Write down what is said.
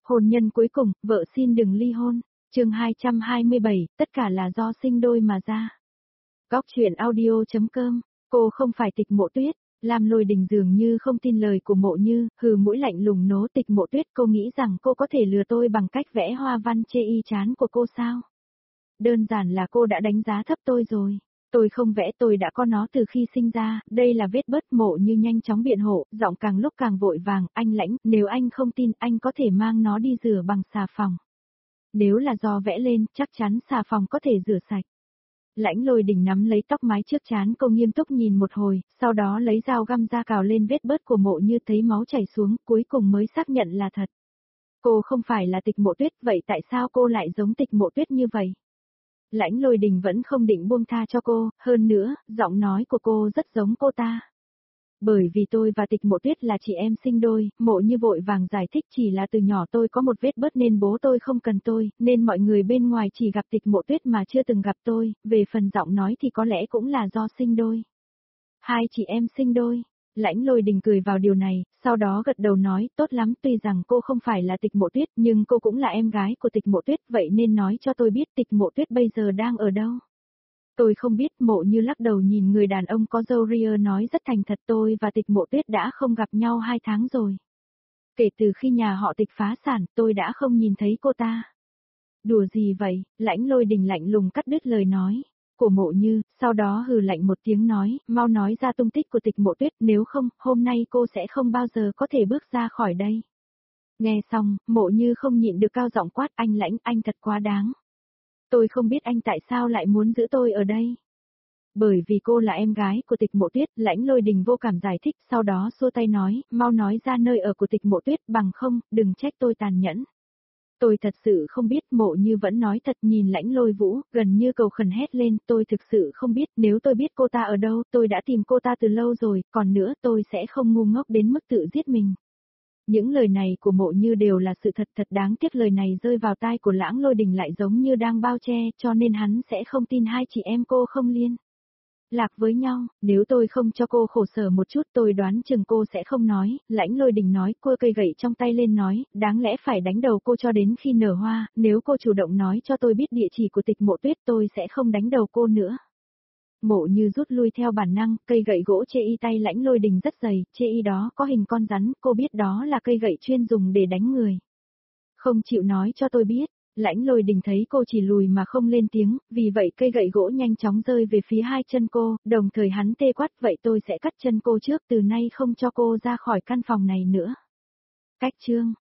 Hôn nhân cuối cùng, vợ xin đừng ly hôn. Chương 227, tất cả là do sinh đôi mà ra. Góc chuyện audio.com. Cô không phải Tịch Mộ Tuyết. Lam Lôi Đình dường như không tin lời của Mộ Như, hừ mũi lạnh lùng nố Tịch Mộ Tuyết. Cô nghĩ rằng cô có thể lừa tôi bằng cách vẽ hoa văn chê y chán của cô sao? Đơn giản là cô đã đánh giá thấp tôi rồi. Tôi không vẽ, tôi đã có nó từ khi sinh ra, đây là vết bớt. Mộ Như nhanh chóng biện hộ, giọng càng lúc càng vội vàng. Anh Lãnh, nếu anh không tin, anh có thể mang nó đi rửa bằng xà phòng. Nếu là do vẽ lên, chắc chắn xà phòng có thể rửa sạch. Lãnh Lôi Đình nắm lấy tóc mái trước trán cô, nghiêm túc nhìn một hồi, sau đó lấy dao găm ra cào lên vết bớt của Mộ Như, thấy máu chảy xuống, cuối cùng mới xác nhận là thật. Cô không phải là Tịch Mộ Tuyết, vậy tại sao cô lại giống Tịch Mộ Tuyết như vậy? Lãnh Lôi Đình vẫn không định buông tha cho cô, hơn nữa, giọng nói của cô rất giống cô ta. Bởi vì tôi và Tịch Mộ Tuyết là chị em sinh đôi, Mộ Như vội vàng giải thích, chỉ là từ nhỏ tôi có một vết bớt nên bố tôi không cần tôi, nên mọi người bên ngoài chỉ gặp Tịch Mộ Tuyết mà chưa từng gặp tôi, về phần giọng nói thì có lẽ cũng là do sinh đôi. Hai chị em sinh đôi. Lãnh Lôi Đình cười vào điều này, sau đó gật đầu nói, tốt lắm, tuy rằng cô không phải là Tịch Mộ Tuyết, nhưng cô cũng là em gái của Tịch Mộ Tuyết, vậy nên nói cho tôi biết Tịch Mộ Tuyết bây giờ đang ở đâu. Tôi không biết. Mộ Như lắc đầu nhìn người đàn ông có râu ria nói rất thành thật, tôi và Tịch Mộ Tuyết đã không gặp nhau 2 tháng rồi. Kể từ khi nhà họ Tịch phá sản, tôi đã không nhìn thấy cô ta. Đùa gì vậy? Lãnh Lôi Đình lạnh lùng cắt đứt lời nói của Mộ Như, sau đó hừ lạnh một tiếng nói, mau nói ra tung tích của Tịch Mộ Tuyết, nếu không, hôm nay cô sẽ không bao giờ có thể bước ra khỏi đây. Nghe xong, Mộ Như không nhịn được cao giọng quát, anh Lãnh, anh thật quá đáng. Tôi không biết anh tại sao lại muốn giữ tôi ở đây. Bởi vì cô là em gái của Tịch Mộ Tuyết. Lãnh Lôi Đình vô cảm giải thích, sau đó xua tay nói, mau nói ra nơi ở của Tịch Mộ Tuyết, bằng không, đừng trách tôi tàn nhẫn. Tôi thật sự không biết. Mộ Như vẫn nói thật, nhìn Lãnh Lôi Vũ, gần như cầu khẩn hét lên, tôi thực sự không biết, nếu tôi biết cô ta ở đâu, tôi đã tìm cô ta từ lâu rồi, còn nữa, tôi sẽ không ngu ngốc đến mức tự giết mình. Những lời này của Mộ Như đều là sự thật, thật đáng tiếc lời này rơi vào tai của Lãnh Lôi Đình lại giống như đang bao che, cho nên hắn sẽ không tin hai chị em cô không liên lạc với nhau. Nếu tôi không cho cô khổ sở một chút, tôi đoán chừng cô sẽ không nói. Lãnh Lôi Đình nói, cua cây gậy trong tay lên nói, đáng lẽ phải đánh đầu cô cho đến khi nở hoa, nếu cô chủ động nói cho tôi biết địa chỉ của Tịch Mộ Tuyết, tôi sẽ không đánh đầu cô nữa. Mộ Như rút lui theo bản năng, cây gậy gỗ chê y tay Lãnh Lôi Đình rất dày, chê y đó có hình con rắn, cô biết đó là cây gậy chuyên dùng để đánh người. Không chịu nói cho tôi biết. Lãnh Lôi Đình thấy cô chỉ lùi mà không lên tiếng, vì vậy cây gậy gỗ nhanh chóng rơi về phía hai chân cô, đồng thời hắn tê quát, vậy tôi sẽ cắt chân cô trước, từ nay không cho cô ra khỏi căn phòng này nữa. Cách chương.